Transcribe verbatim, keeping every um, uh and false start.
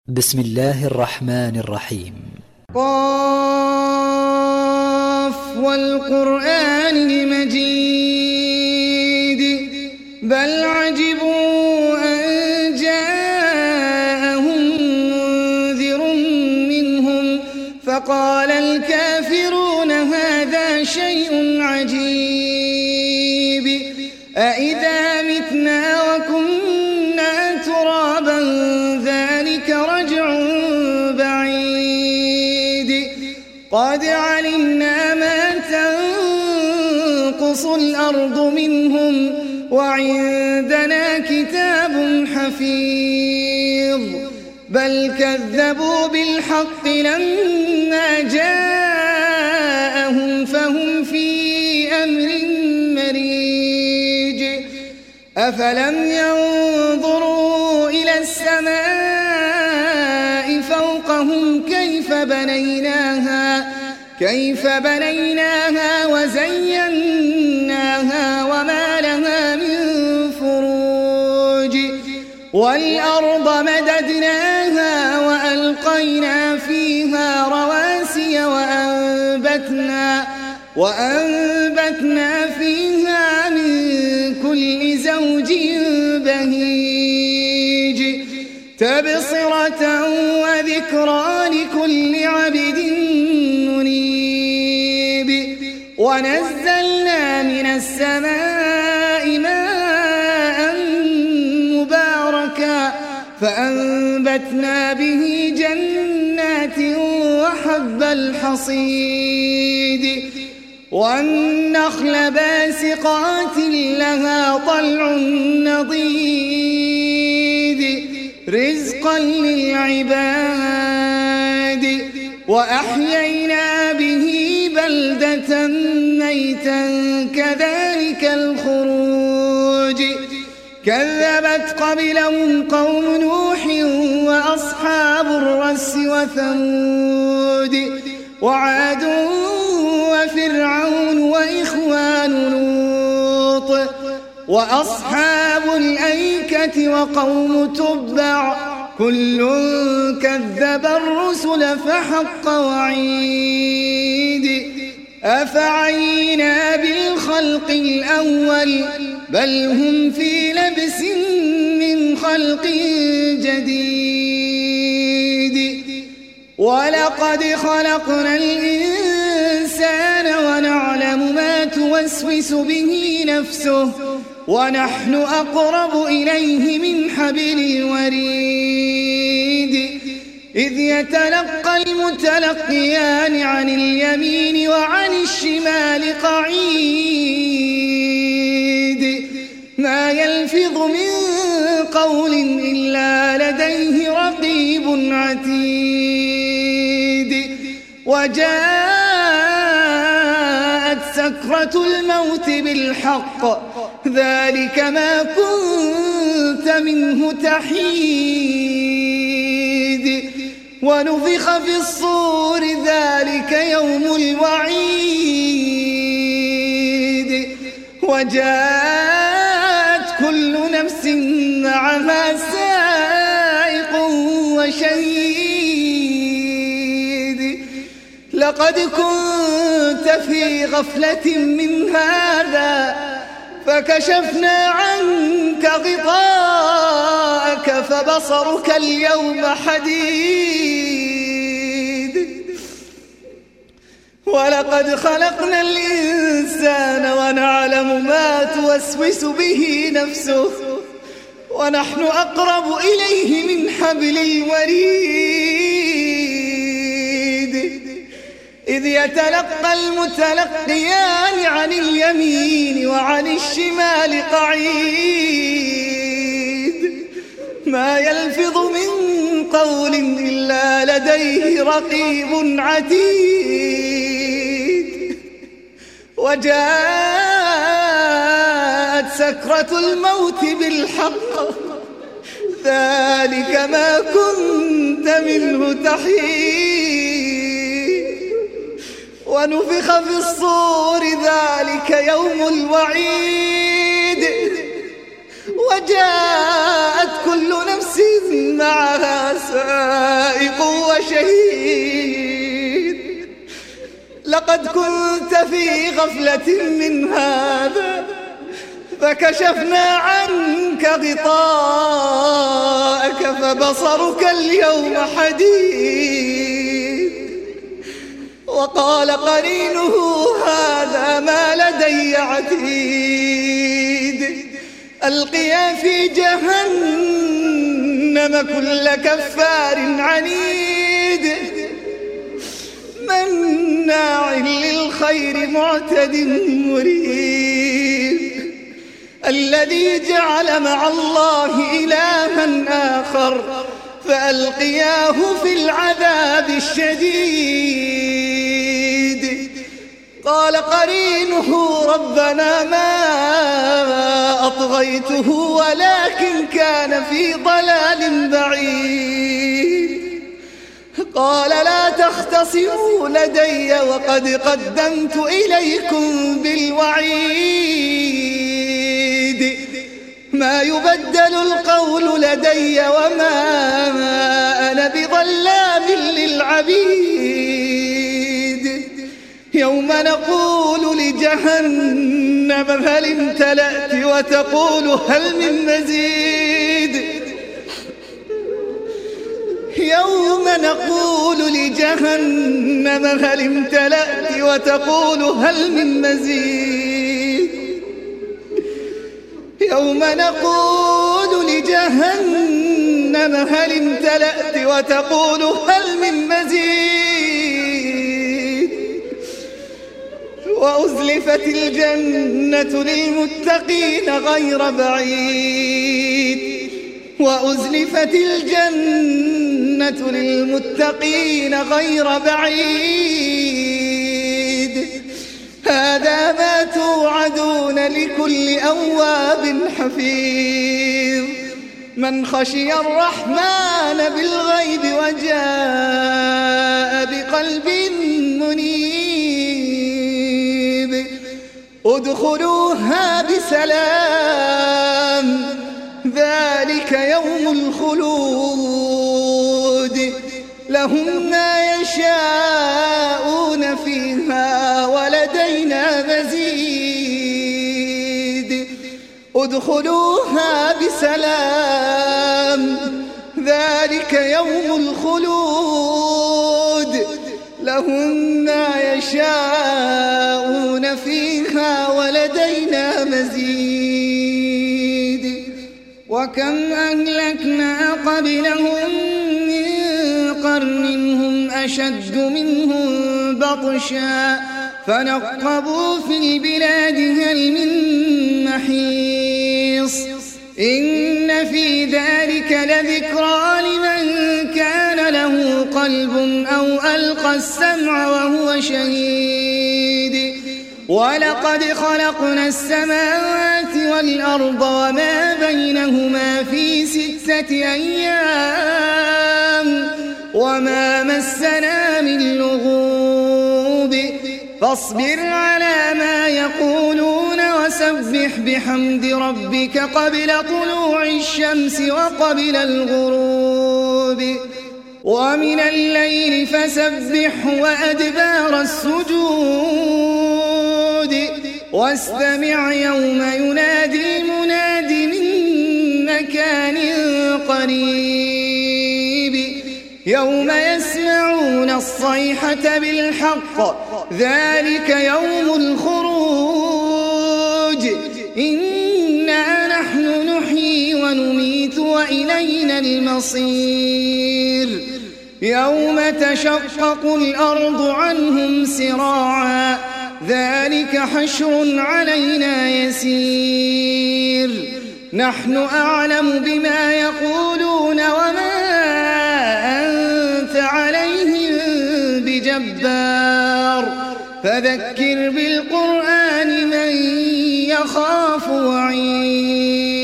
بسم الله الرحمن الرحيم. قاف والقرآن المجيد بل عجبوا أن جاءهم منذر منهم فقال الكافرون هذا شيء عجيب أإذا متنا وكنا ترابا ذلك رجع بعيد قد علمنا ما تنقص الأرض منهم وعندنا كتاب حفيظ بل كذبوا بالحق لما جاءهم فهم في أمر مريج أفلم ينظروا إلى السماء فوقهم كيف بنيناها كيف بنيناها وزيناها وما لها من فروج والأرض مددناها وألقينا فيها رواسي وأنبتنا وأنبتنا فيها من كل زوج بهيج تبصرة وذكرى لكل عبد منيب ونزلنا من السماء ماء مباركا فأنبتنا به جنات وحب الحصيد والنخل باسقات لها طلع نضيد رزقا للعباد وأحيينا به بلدة ميتا كذلك الخروج كذبت قبلهم قوم نوح وأصحاب الرس وثمود وعاد وفرعون وإخوان لوط وأصحاب الأيكة وقوم تبع كل كذب الرسل فحق وعيد أفعينا بالخلق الأول بل هم في لبس من خلق جديد ولقد خلقنا الإنسان ونعلم ما توسوس به نفسه ونحن أقرب إليه من حبل الوريد إذ يتلقى المتلقيان عن اليمين وعن الشمال قعيد ما يلفظ من قول إلا لديه رقيب عتيد وجاءت سكرة الموت بالحق ذلك ما كنت منه تحيد ونفخ في الصور ذلك يوم الوعيد وجاءت كل نفس معها سائق وشهيد لقد كنت في غفلة من هذا فكشفنا عنك غطاءك فبصرك اليوم حديد ولقد خلقنا الإنسان ونعلم ما توسوس به نفسه ونحن أقرب إليه من حبل الوريد إذ يتلقى المتلقيان عن اليمين وعن الشمال قعيد ما يلفظ من قول إلا لديه رقيب عتيد وجاءت سكرة الموت بالحق ذلك ما كنت منه تحيد ونفخ في الصور ذلك يوم الوعيد وجاءت كل نفس معها سائق وشهيد. لقد كنت في غفلة من هذا فكشفنا عنك غطاءك فبصرك اليوم حديد. وقال قرينه هذا ما لدي عتيد. ألقيا في جهنم كل كفار عنيد مناع للخير معتد مريب. الذي جعل مع الله إلها آخر فألقياه في العذاب الشديد. قال قرينه ربنا ما أطغيته ولكن كان في ضلال بعيد. قال لا تختصموا لدي وقد قدمت إليكم بالوعيد. ما يبدل القول لدي وما أنا بظلام للعبيد. يوم نقول لجهنم هل امتلأت وتقول هل من مزيد. يوم نقول لجهنم هل امتلأت وتقول هل من مزيد. يوم نقول لجهنم هل امتلأت وتقول هل من مزيد. وأزلفت الجنة للمتقين غير بعيد. وأزلفت الجنة للمتقين غير بعيد. هذا ما توعدون لكل أواب حفيظ. من خشي الرحمن بالغيب وجاء بقلب منيب. ادخلوها بسلام ذلك يوم الخلود. لهم ما يشاءون فيها ولدينا مزيد. ادخلوها بسلام ذلك يوم الخلود. لهم ما يشاءون فيها ولدينا مزيد. وكم أهلكنا قبلهم من قرن هم أشد منهم بطشا فنقبوا في البلاد هل من محيص. إن في ذلك لذكرى لمن كان له قلب أو ألقى السمع وهو شهيد. ولقد خلقنا السماوات والأرض وما بينهما في ستة أيام وما مسنا من لغوب. فاصبر على ما يقولون وسبح بحمد ربك قبل طلوع الشمس وقبل الغروب. ومن الليل فسبحه وأدبار السجود. واستمع يوم ينادي المناد من مكان قريب. يوم يسمعون الصيحة بالحق ذلك يوم الخروج. إنا نحن نحيي ونميت وإلينا المصير. يوم تشقق الأرض عنهم سراعا ذلك حشر علينا يسير. نحن أعلم بما يقولون وما أنت عليهم بجبار. فذكر بالقرآن من يخاف وعيد.